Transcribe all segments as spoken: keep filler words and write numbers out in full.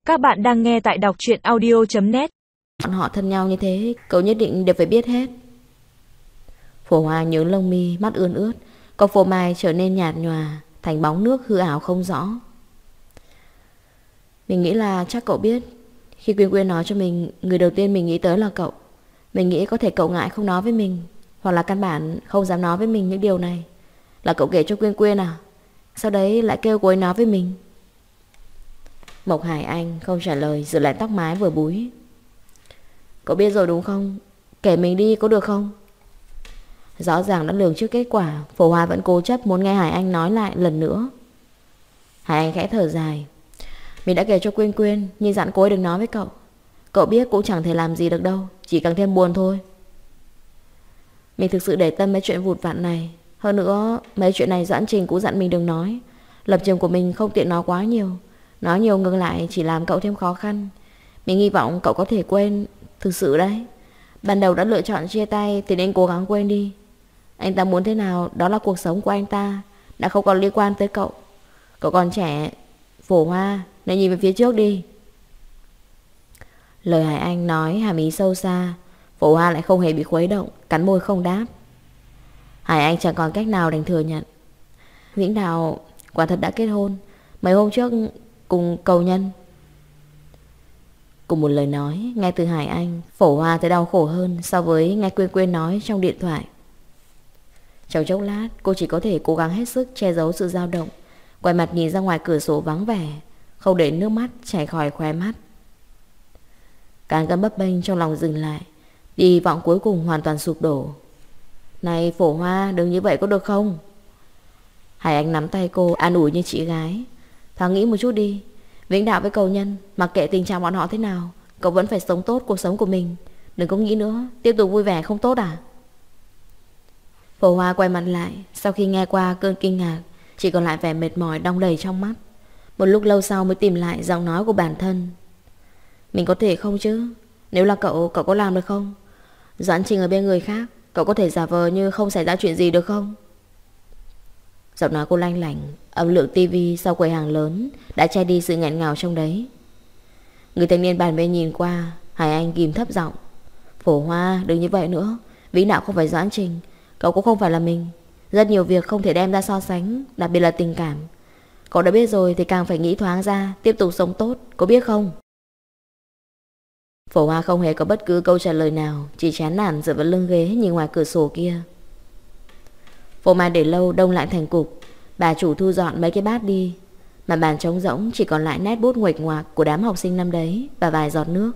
Các bạn đang nghe tại đọc truyện audio chấm net. Bọn họ thân nhau như thế, cậu nhất định đều phải biết hết. Phổ Hoa nhướng lông mi, mắt ươn ướt, cốc phô mai trở nên nhạt nhòa, thành bóng nước hư ảo không rõ. Mình nghĩ là chắc cậu biết. Khi Quyên Quyên nói cho mình, người đầu tiên mình nghĩ tới là cậu. Mình nghĩ có thể cậu ngại không nói với mình, hoặc là căn bản không dám nói với mình những điều này. Là cậu kể cho Quyên Quyên à? Sau đấy lại kêu cô ấy nói với mình. Mộc Hải Anh không trả lời, giữ lại tóc mái vừa búi. Cậu biết rồi đúng không? Kể mình đi có được không? Rõ ràng đã lường trước kết quả, Phổ Hoa vẫn cố chấp muốn nghe Hải Anh nói lại lần nữa. Hải Anh khẽ thở dài. Mình đã kể cho Quyên Quyên, nhưng dặn cô ấy đừng nói với cậu. Cậu biết cũng chẳng thể làm gì được đâu, chỉ càng thêm buồn thôi. Mình thực sự để tâm mấy chuyện vụt vặt này. Hơn nữa mấy chuyện này Doãn Trình cũng dặn mình đừng nói. Lập trường của mình không tiện nói quá nhiều. Nói nhiều ngược lại chỉ làm cậu thêm khó khăn. Mình hy vọng cậu có thể quên. Thực sự đấy, ban đầu đã lựa chọn chia tay thì nên cố gắng quên đi. Anh ta muốn thế nào đó là cuộc sống của anh ta, đã không còn liên quan tới cậu. Cậu còn trẻ, Phổ Hoa, nên nhìn về phía trước đi. Lời Hải Anh nói hàm ý sâu xa. Phổ Hoa lại không hề bị khuấy động, cắn môi không đáp. Hải Anh chẳng còn cách nào đành thừa nhận. Vĩnh Đào quả thật đã kết hôn. Mấy hôm trước cùng cầu nhân. Cùng một lời nói nghe từ Hải Anh, Phổ Hoa thấy đau khổ hơn so với nghe Quyên Quyên nói trong điện thoại. Trong chốc lát cô chỉ có thể cố gắng hết sức che giấu sự dao động, quay mặt nhìn ra ngoài cửa sổ vắng vẻ, không để nước mắt chảy khỏi khóe mắt. Cán cân bấp bênh trong lòng dừng lại, hy vọng cuối cùng hoàn toàn sụp đổ. Này Phổ Hoa, đừng như vậy có được không? Hải Anh nắm tay cô an ủi như chị gái. Thoáng nghĩ một chút đi. Vĩnh Đạo với cầu nhân, mặc kệ tình trạng bọn họ thế nào, cậu vẫn phải sống tốt cuộc sống của mình. Đừng có nghĩ nữa, tiếp tục vui vẻ không tốt à? Phổ Hoa quay mặt lại, sau khi nghe qua cơn kinh ngạc, chỉ còn lại vẻ mệt mỏi đong đầy trong mắt. Một lúc lâu sau mới tìm lại giọng nói của bản thân. Mình có thể không chứ? Nếu là cậu, cậu có làm được không? Doãn Trình ở bên người khác, cậu có thể giả vờ như không xảy ra chuyện gì được không? Giọng nói cô lanh lảnh, âm lượng tivi sau quầy hàng lớn đã che đi sự nghẹn ngào trong đấy. Người thanh niên bàn bên nhìn qua, Hải Anh ghim thấp giọng. Phổ Hoa, đừng như vậy nữa. Vĩnh Đạo không phải Doãn Trình, cậu cũng không phải là mình. Rất nhiều việc không thể đem ra so sánh, đặc biệt là tình cảm. Cậu đã biết rồi thì càng phải nghĩ thoáng ra, tiếp tục sống tốt, có biết không? Phổ Hoa không hề có bất cứ câu trả lời nào, chỉ chán nản dựa vào lưng ghế nhìn ngoài cửa sổ kia. Phô mai để lâu đông lại thành cục. Bà chủ thu dọn mấy cái bát đi, mà bàn trống rỗng chỉ còn lại nét bút nguệch ngoạc của đám học sinh năm đấy và vài giọt nước.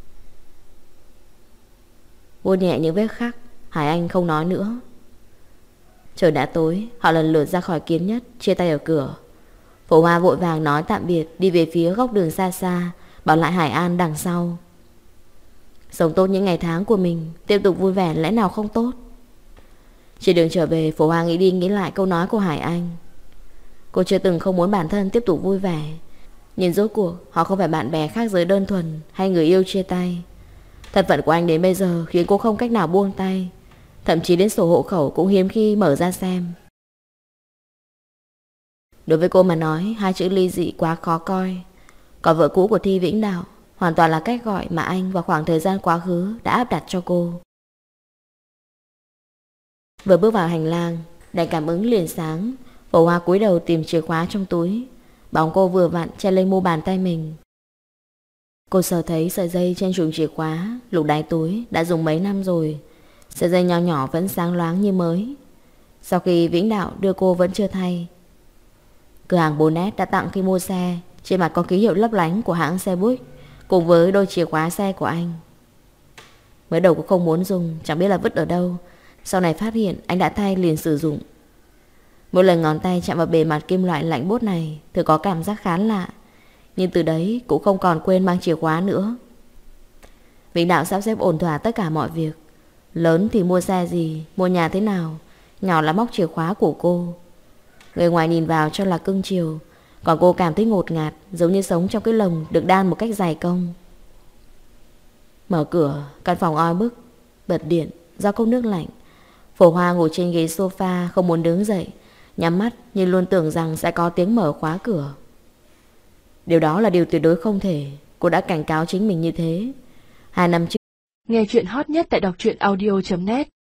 Vuốt nhẹ những vết khắc, Hải Anh không nói nữa. Trời đã tối, họ lần lượt ra khỏi Kiến Nhất, chia tay ở cửa. Phổ Hoa vội vàng nói tạm biệt, đi về phía góc đường xa xa, bỏ lại Hải An đằng sau. Sống tốt những ngày tháng của mình, tiếp tục vui vẻ lẽ nào không tốt? Trên đường trở về, Phổ Hoa nghĩ đi nghĩ lại câu nói của Hải Anh. Cô chưa từng không muốn bản thân tiếp tục vui vẻ, nhưng rốt cuộc họ không phải bạn bè khác giới đơn thuần hay người yêu chia tay. Thân phận của anh đến bây giờ khiến cô không cách nào buông tay, thậm chí đến sổ hộ khẩu cũng hiếm khi mở ra xem. Đối với cô mà nói, hai chữ ly dị quá khó coi. Còn vợ cũ của Thi Vĩnh Đạo hoàn toàn là cách gọi mà anh vào khoảng thời gian quá khứ đã áp đặt cho cô. Vừa bước vào hành lang, đèn cảm ứng liền sáng. Phổ Hoa cúi đầu tìm chìa khóa trong túi. Bóng cô vừa vặn che lên mu bàn tay mình. Cô sờ thấy sợi dây trên chùm chìa khóa, lục đáy túi đã dùng mấy năm rồi. Sợi dây nhỏ nhỏ vẫn sáng loáng như mới. Sau khi Vĩnh Đạo đưa cô vẫn chưa thay. Cửa hàng bốn S đã tặng khi mua xe. Trên mặt có ký hiệu lấp lánh của hãng xe Buick, cùng với đôi chìa khóa xe của anh. Mới đầu cũng không muốn dùng, chẳng biết là vứt ở đâu. Sau này phát hiện anh đã thay liền sử dụng. Mỗi lần ngón tay chạm vào bề mặt kim loại lạnh buốt này thường có cảm giác khá lạ, nhưng từ đấy cũng không còn quên mang chìa khóa nữa. Vĩnh Đạo sắp xếp ổn thỏa tất cả mọi việc. Lớn thì mua xe gì, mua nhà thế nào, nhỏ là móc chìa khóa của cô. Người ngoài nhìn vào cho là cưng chiều, còn cô cảm thấy ngột ngạt, giống như sống trong cái lồng được đan một cách dày công. Mở cửa, căn phòng oi bức, bật điện, do cốc nước lạnh. Phổ Hoa ngồi trên ghế sofa không muốn đứng dậy, nhắm mắt nhưng luôn tưởng rằng sẽ có tiếng mở khóa cửa. Điều đó là điều tuyệt đối không thể. Cô đã cảnh cáo chính mình như thế. Hai năm trước. Nghe chuyện hot nhất tại đọc truyện audio chấm net.